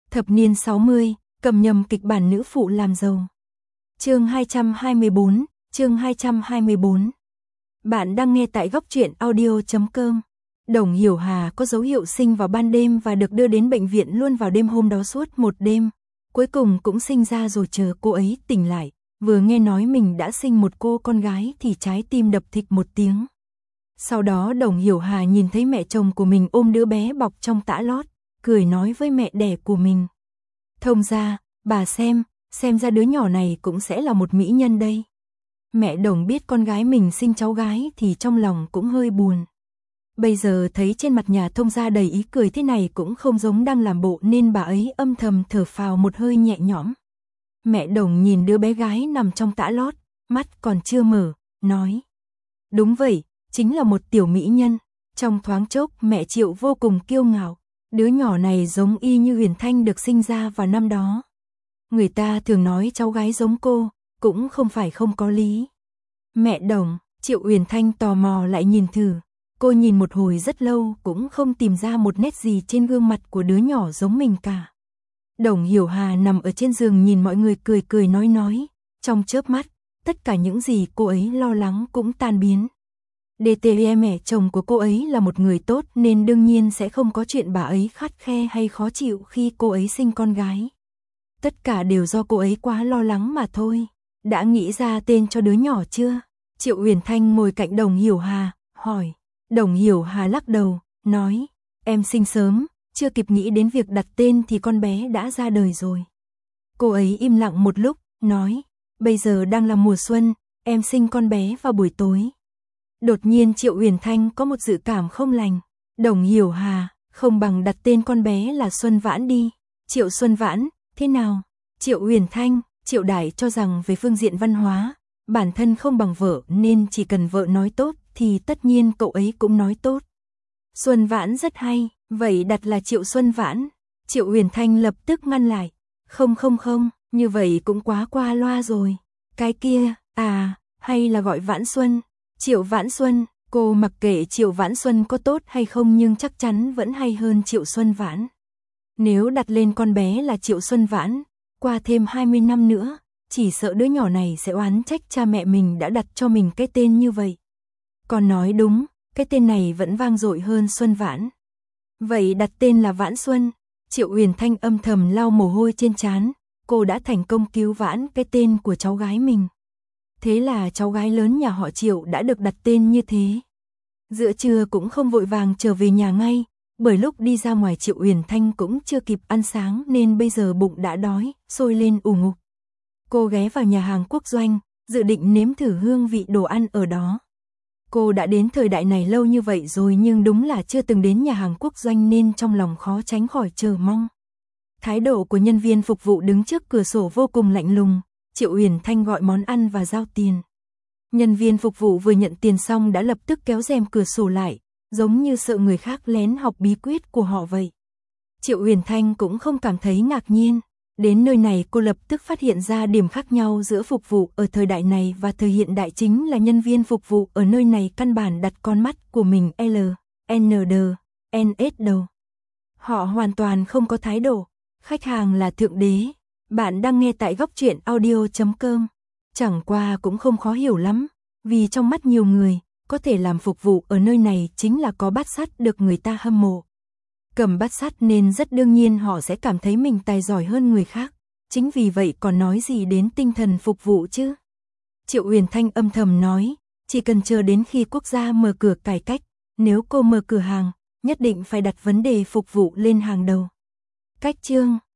Thập niên 60, cầm nhầm kịch bản nữ phụ làm giàu. Chương 224, chương 224. Bạn đang nghe tại góc truyện audio.com. Đồng Hiểu Hà có dấu hiệu sinh vào ban đêm và được đưa đến bệnh viện luôn vào đêm hôm đó suốt một đêm. Cuối cùng cũng sinh ra rồi chờ cô ấy tỉnh lại. Vừa nghe nói mình đã sinh một cô con gái thì trái tim đập thịch một tiếng. Sau đó Đồng Hiểu Hà nhìn thấy mẹ chồng của mình ôm đứa bé bọc trong tã lót, cười nói với mẹ đẻ của mình. Thông gia, bà xem ra đứa nhỏ này cũng sẽ là một mỹ nhân đây. Mẹ Đồng biết con gái mình sinh cháu gái thì trong lòng cũng hơi buồn. Bây giờ thấy trên mặt nhà thông gia đầy ý cười thế này cũng không giống đang làm bộ nên bà ấy âm thầm thở phào một hơi nhẹ nhõm. Mẹ Đồng nhìn đứa bé gái nằm trong tã lót, mắt còn chưa mở, nói. Đúng vậy, chính là một tiểu mỹ nhân. Trong thoáng chốc mẹ Triệu vô cùng kiêu ngạo. Đứa nhỏ này giống y như Huyền Thanh được sinh ra vào năm đó. Người ta thường nói cháu gái giống cô, cũng không phải không có lý. Mẹ Đồng, Triệu Huyền Thanh tò mò lại nhìn thử. Cô nhìn một hồi rất lâu cũng không tìm ra một nét gì trên gương mặt của đứa nhỏ giống mình cả. Đồng Hiểu Hà nằm ở trên giường nhìn mọi người cười cười nói. Trong chớp mắt, tất cả những gì cô ấy lo lắng cũng tan biến. DTE mẹ chồng của cô ấy là một người tốt nên đương nhiên sẽ không có chuyện bà ấy khắt khe hay khó chịu khi cô ấy sinh con gái. Tất cả đều do cô ấy quá lo lắng mà thôi. Đã nghĩ ra tên cho đứa nhỏ chưa? Triệu Huyền Thanh ngồi cạnh Đồng Hiểu Hà, hỏi. Đồng Hiểu Hà lắc đầu, nói. Em sinh sớm, chưa kịp nghĩ đến việc đặt tên thì con bé đã ra đời rồi. Cô ấy im lặng một lúc, nói. Bây giờ đang là mùa xuân, em sinh con bé vào buổi tối. Đột nhiên Triệu Huyền Thanh có một dự cảm không lành. Đồng Hiểu Hà, không bằng đặt tên con bé là Xuân Vãn đi. Triệu Xuân Vãn, thế nào? Triệu Huyền Thanh, Triệu Đại cho rằng về phương diện văn hóa, bản thân không bằng vợ nên chỉ cần vợ nói tốt thì tất nhiên cậu ấy cũng nói tốt. Xuân Vãn rất hay, vậy đặt là Triệu Xuân Vãn. Triệu Huyền Thanh lập tức ngăn lại. Không, như vậy cũng quá qua loa rồi. Cái kia, hay là gọi Vãn Xuân. Triệu Vãn Xuân, cô mặc kệ Triệu Vãn Xuân có tốt hay không nhưng chắc chắn vẫn hay hơn Triệu Xuân Vãn. Nếu đặt lên con bé là Triệu Xuân Vãn, qua thêm 20 năm nữa, chỉ sợ đứa nhỏ này sẽ oán trách cha mẹ mình đã đặt cho mình cái tên như vậy. Còn nói đúng, cái tên này vẫn vang dội hơn Xuân Vãn. Vậy đặt tên là Vãn Xuân. Triệu Huyền Thanh âm thầm lau mồ hôi trên trán, cô đã thành công cứu vãn cái tên của cháu gái mình. Thế là cháu gái lớn nhà họ Triệu đã được đặt tên như thế. Giữa trưa cũng không vội vàng trở về nhà ngay, bởi lúc đi ra ngoài Triệu Huyền Thanh cũng chưa kịp ăn sáng nên bây giờ bụng đã đói, sôi lên ù ngục. Cô ghé vào nhà hàng Quốc Doanh, dự định nếm thử hương vị đồ ăn ở đó. Cô đã đến thời đại này lâu như vậy rồi nhưng đúng là chưa từng đến nhà hàng Quốc Doanh nên trong lòng khó tránh khỏi chờ mong. Thái độ của nhân viên phục vụ đứng trước cửa sổ vô cùng lạnh lùng. Triệu Huyền Thanh gọi món ăn và giao tiền. Nhân viên phục vụ vừa nhận tiền xong đã lập tức kéo rèm cửa sổ lại, giống như sợ người khác lén học bí quyết của họ vậy. Triệu Huyền Thanh cũng không cảm thấy ngạc nhiên. Đến nơi này cô lập tức phát hiện ra điểm khác nhau giữa phục vụ ở thời đại này và thời hiện đại chính là nhân viên phục vụ ở nơi này căn bản đặt con mắt của mình NS đầu. Họ hoàn toàn không có thái độ. Khách hàng là thượng đế. Bạn đang nghe tại góc truyện audio.com. Chẳng qua cũng không khó hiểu lắm, vì trong mắt nhiều người, có thể làm phục vụ ở nơi này chính là có bát sắt được người ta hâm mộ. Cầm bát sắt nên rất đương nhiên họ sẽ cảm thấy mình tài giỏi hơn người khác. Chính vì vậy còn nói gì đến tinh thần phục vụ chứ? Triệu Huyền Thanh âm thầm nói, chỉ cần chờ đến khi quốc gia mở cửa cải cách, nếu cô mở cửa hàng, nhất định phải đặt vấn đề phục vụ lên hàng đầu. Cách chương